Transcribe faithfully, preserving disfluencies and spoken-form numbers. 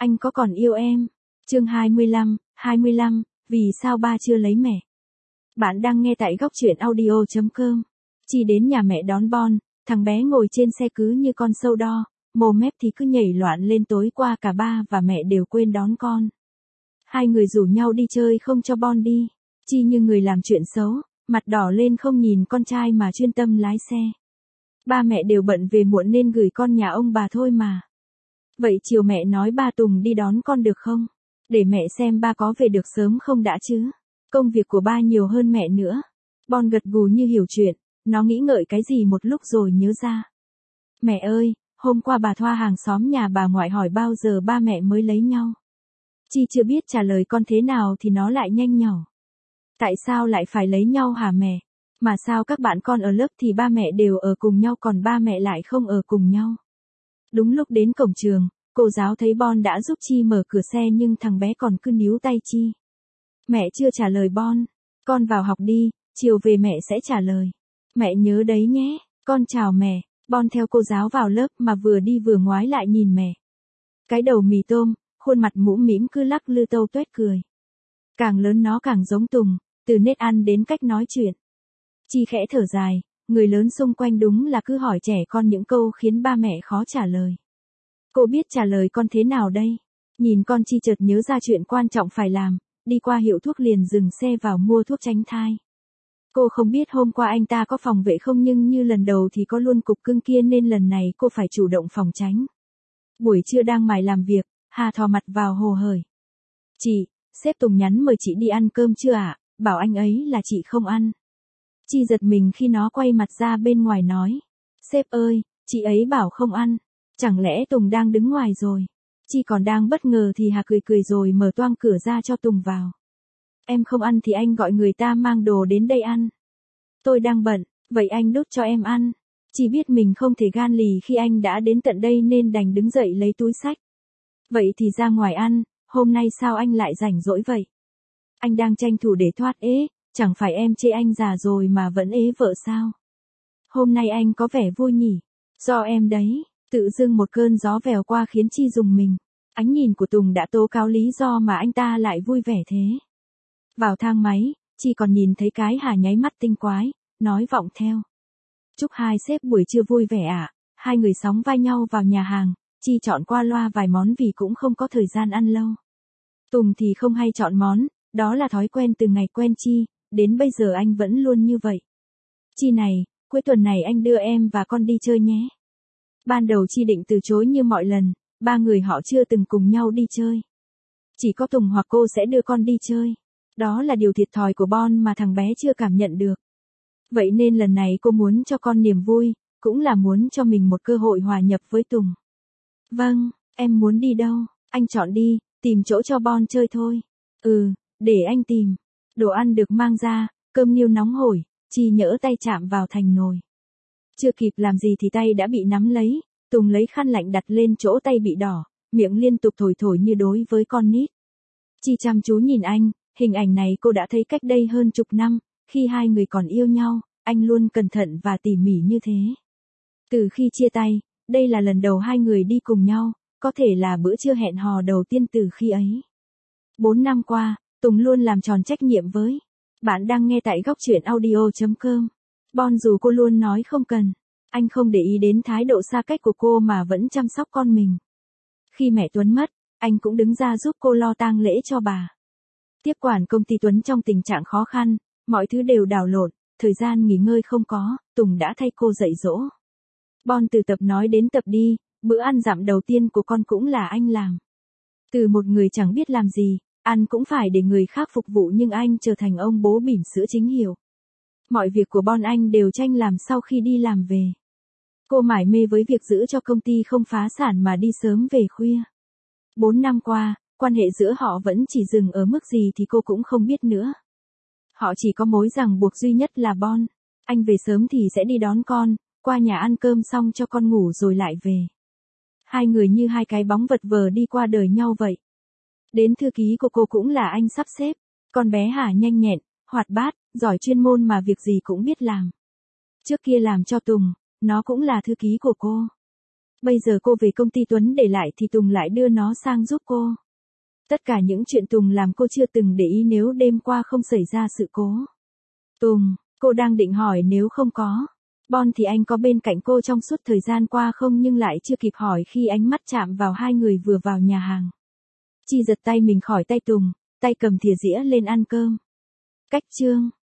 Anh có còn yêu em? Chương hai mươi lăm, hai mươi lăm, vì sao ba chưa lấy mẹ? Bạn đang nghe tại góc truyện audio chấm com. Chi đến nhà mẹ đón Bon, thằng bé ngồi trên xe cứ như con sâu đo, mồm mép thì cứ nhảy loạn lên. Tối qua cả ba và mẹ đều quên đón con. Hai người rủ nhau đi chơi không cho Bon đi. Chi như người làm chuyện xấu, mặt đỏ lên không nhìn con trai mà chuyên tâm lái xe. Ba mẹ đều bận về muộn nên gửi con nhà ông bà thôi mà. Vậy chiều mẹ nói ba Tùng đi đón con được không? Để mẹ xem ba có về được sớm không đã chứ. Công việc của ba nhiều hơn mẹ nữa. Bon gật gù như hiểu chuyện, nó nghĩ ngợi cái gì một lúc rồi nhớ ra. Mẹ ơi, hôm qua bà Thoa hàng xóm nhà bà ngoại hỏi bao giờ ba mẹ mới lấy nhau. Chi chưa biết trả lời con thế nào thì nó lại nhanh nhỏ. Tại sao lại phải lấy nhau hả mẹ? Mà sao các bạn con ở lớp thì ba mẹ đều ở cùng nhau còn ba mẹ lại không ở cùng nhau? Đúng lúc đến cổng trường, cô giáo thấy Bon đã giúp Chi mở cửa xe nhưng thằng bé còn cứ níu tay Chi. Mẹ chưa trả lời Bon. Con vào học đi, chiều về mẹ sẽ trả lời. Mẹ nhớ đấy nhé, con chào mẹ. Bon theo cô giáo vào lớp mà vừa đi vừa ngoái lại nhìn mẹ. Cái đầu mì tôm, khuôn mặt mũm mĩm cứ lắc lư tâu tuét cười. Càng lớn nó càng giống Tùng, từ nết ăn đến cách nói chuyện. Chi khẽ thở dài, người lớn xung quanh đúng là cứ hỏi trẻ con những câu khiến ba mẹ khó trả lời. Cô biết trả lời con thế nào đây? Nhìn con Chi chợt nhớ ra chuyện quan trọng phải làm, đi qua hiệu thuốc liền dừng xe vào mua thuốc tránh thai. Cô không biết hôm qua anh ta có phòng vệ không nhưng như lần đầu thì có luôn cục cưng kia nên lần này cô phải chủ động phòng tránh. Buổi trưa đang mải làm việc, Hà thò mặt vào hồ hởi. Chị, sếp Tùng nhắn mời chị đi ăn cơm chưa ạ? Bảo anh ấy là chị không ăn. Chi giật mình khi nó quay mặt ra bên ngoài nói. Sếp ơi, chị ấy bảo không ăn. Chẳng lẽ Tùng đang đứng ngoài rồi? Chi còn đang bất ngờ thì Hà cười cười rồi mở toang cửa ra cho Tùng vào. Em không ăn thì anh gọi người ta mang đồ đến đây ăn. Tôi đang bận, vậy anh đút cho em ăn. Chi biết mình không thể gan lì khi anh đã đến tận đây nên đành đứng dậy lấy túi xách. Vậy thì ra ngoài ăn, hôm nay sao anh lại rảnh rỗi vậy? Anh đang tranh thủ để thoát ế, chẳng phải em chê anh già rồi mà vẫn ế vợ sao? Hôm nay anh có vẻ vui nhỉ? Do em đấy. Tự dưng một cơn gió vèo qua khiến Chi rùng mình. Ánh nhìn của Tùng đã tố cáo lý do mà anh ta lại vui vẻ thế. Vào thang máy, Chi còn nhìn thấy cái Hà nháy mắt tinh quái, nói vọng theo. Chúc hai sếp buổi trưa vui vẻ ạ. À? Hai người sóng vai nhau vào nhà hàng, Chi chọn qua loa vài món vì cũng không có thời gian ăn lâu. Tùng thì không hay chọn món, đó là thói quen từ ngày quen Chi, đến bây giờ anh vẫn luôn như vậy. Chi này, cuối tuần này anh đưa em và con đi chơi nhé. Ban đầu Chi định từ chối như mọi lần, ba người họ chưa từng cùng nhau đi chơi. Chỉ có Tùng hoặc cô sẽ đưa con đi chơi. Đó là điều thiệt thòi của Bon mà thằng bé chưa cảm nhận được. Vậy nên lần này cô muốn cho con niềm vui, cũng là muốn cho mình một cơ hội hòa nhập với Tùng. Vâng, em muốn đi đâu? Anh chọn đi, tìm chỗ cho Bon chơi thôi. Ừ, để anh tìm. Đồ ăn được mang ra, cơm niêu nóng hổi, Chi nhỡ tay chạm vào thành nồi. Chưa kịp làm gì thì tay đã bị nắm lấy, Tùng lấy khăn lạnh đặt lên chỗ tay bị đỏ, miệng liên tục thổi thổi như đối với con nít. Chi chăm chú nhìn anh, hình ảnh này cô đã thấy cách đây hơn chục năm, khi hai người còn yêu nhau, anh luôn cẩn thận và tỉ mỉ như thế. Từ khi chia tay, đây là lần đầu hai người đi cùng nhau, có thể là bữa trưa hẹn hò đầu tiên từ khi ấy. Bốn năm qua, Tùng luôn làm tròn trách nhiệm với. Bạn đang nghe tại góc truyện audio chấm com. Bon dù cô luôn nói không cần, anh không để ý đến thái độ xa cách của cô mà vẫn chăm sóc con mình. Khi mẹ Tuấn mất, anh cũng đứng ra giúp cô lo tang lễ cho bà. Tiếp quản công ty Tuấn trong tình trạng khó khăn, mọi thứ đều đảo lộn, thời gian nghỉ ngơi không có, Tùng đã thay cô dạy dỗ. Bon từ tập nói đến tập đi, bữa ăn dặm đầu tiên của con cũng là anh làm. Từ một người chẳng biết làm gì, ăn cũng phải để người khác phục vụ nhưng anh trở thành ông bố bỉm sữa chính hiệu. Mọi việc của Bon anh đều tranh làm sau khi đi làm về. Cô mải mê với việc giữ cho công ty không phá sản mà đi sớm về khuya. Bốn năm qua, quan hệ giữa họ vẫn chỉ dừng ở mức gì thì cô cũng không biết nữa. Họ chỉ có mối ràng buộc duy nhất là Bon. Anh về sớm thì sẽ đi đón con, qua nhà ăn cơm xong cho con ngủ rồi lại về. Hai người như hai cái bóng vật vờ đi qua đời nhau vậy. Đến thư ký của cô cũng là anh sắp xếp. Con bé Hà nhanh nhẹn, hoạt bát, giỏi chuyên môn mà việc gì cũng biết làm. Trước kia làm cho Tùng, nó cũng là thư ký của cô. Bây giờ cô về công ty Tuấn để lại thì Tùng lại đưa nó sang giúp cô. Tất cả những chuyện Tùng làm cô chưa từng để ý nếu đêm qua không xảy ra sự cố. Tùng, cô đang định hỏi nếu không có Bon thì anh có bên cạnh cô trong suốt thời gian qua không, nhưng lại chưa kịp hỏi khi ánh mắt chạm vào hai người vừa vào nhà hàng. Chi giật tay mình khỏi tay Tùng, tay cầm thìa dĩa lên ăn cơm. Cách chương